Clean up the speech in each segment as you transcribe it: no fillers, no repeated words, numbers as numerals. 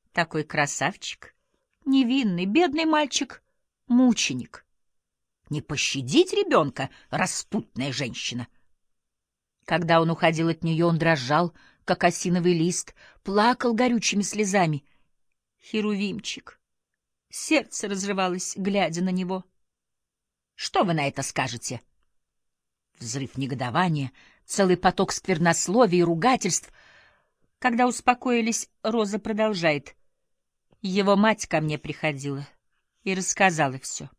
Такой красавчик, невинный, бедный мальчик, мученик. Не пощадить ребенка, распутная женщина. Когда он уходил от нее, он дрожал, как осиновый лист, плакал горючими слезами. Херувимчик. Сердце разрывалось, глядя на него. Что вы на это скажете? Взрыв негодования, целый поток сквернословий и ругательств. Когда успокоились, Роза продолжает. Его мать ко мне приходила и рассказала все.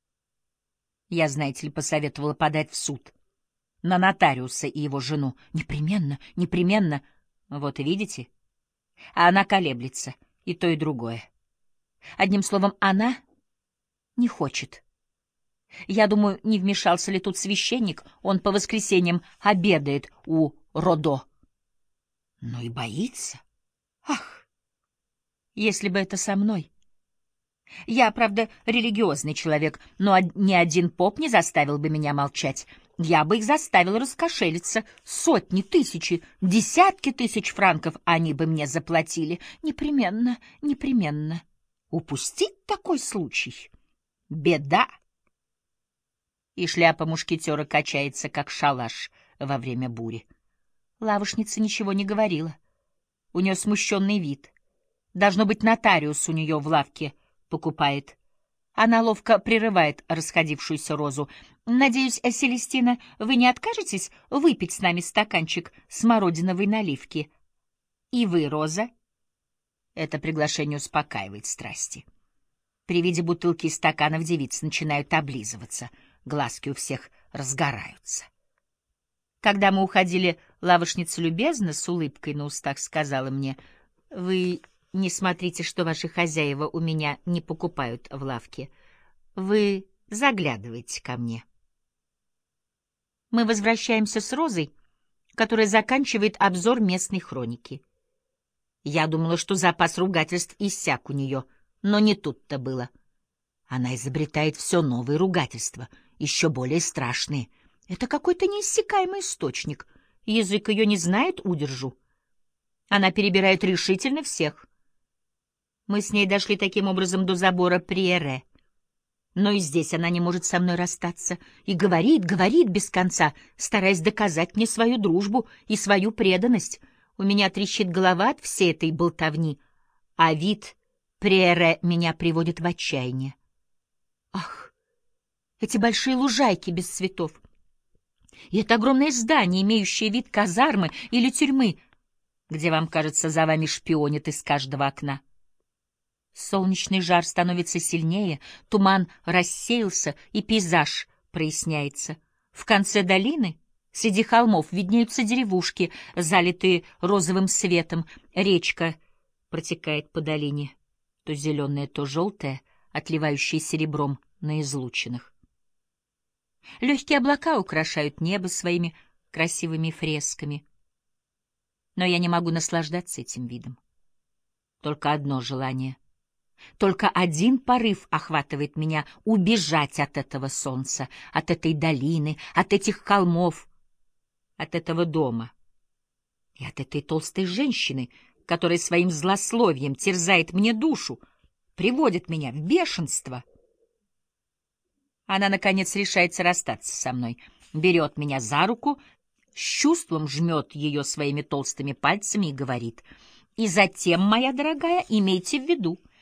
Я, знаете ли, посоветовала подать в суд на нотариуса и его жену. Непременно, непременно. Вот и видите? А она колеблется, и то, и другое. Одним словом, она не хочет. Я думаю, не вмешался ли тут священник, он по воскресеньям обедает у Родо. Но и боится. Ах, если бы это со мной. Я, правда, религиозный человек, но ни один поп не заставил бы меня молчать. Я бы их заставил раскошелиться. Сотни, тысячи, десятки тысяч франков они бы мне заплатили. Непременно, непременно. Упустить такой случай — беда. И шляпа мушкетера качается, как шалаш во время бури. Лавошница ничего не говорила. У нее смущенный вид. Должно быть, нотариус у нее в лавке покупает. Она ловко прерывает расходившуюся Розу. «Надеюсь, Селестина, вы не откажетесь выпить с нами стаканчик смородиновой наливки? И вы, Роза?» Это приглашение успокаивает страсти. При виде бутылки и стаканов девицы начинают облизываться. Глазки у всех разгораются. Когда мы уходили, лавошница любезно, с улыбкой на устах, сказала мне: «Вы не смотрите, что ваши хозяева у меня не покупают в лавке. Вы заглядывайте ко мне». Мы возвращаемся с Розой, которая заканчивает обзор местной хроники. Я думала, что запас ругательств иссяк у нее, но не тут-то было. Она изобретает все новые ругательства, еще более страшные. Это какой-то неиссякаемый источник. Язык ее не знает удержу. Она перебирает решительно всех. Мы с ней дошли таким образом до забора Приэре. Но и здесь она не может со мной расстаться. И говорит, говорит без конца, стараясь доказать мне свою дружбу и свою преданность. У меня трещит голова от всей этой болтовни, а вид Приэре меня приводит в отчаяние. Ах, эти большие лужайки без цветов! И это огромное здание, имеющее вид казармы или тюрьмы, где, вам кажется, за вами шпионят из каждого окна. Солнечный жар становится сильнее, туман рассеялся, и пейзаж проясняется. В конце долины, среди холмов, виднеются деревушки, залитые розовым светом. Речка протекает по долине, то зеленая, то желтая, отливающая серебром на излучинах. Легкие облака украшают небо своими красивыми фресками. Но я не могу наслаждаться этим видом. Только одно желание, только один порыв охватывает меня — убежать от этого солнца, от этой долины, от этих холмов, от этого дома и от этой толстой женщины, которая своим злословием терзает мне душу, приводит меня в бешенство. Она, наконец, решается расстаться со мной, берет меня за руку, с чувством жмет ее своими толстыми пальцами и говорит: «И затем, моя дорогая, имейте в виду,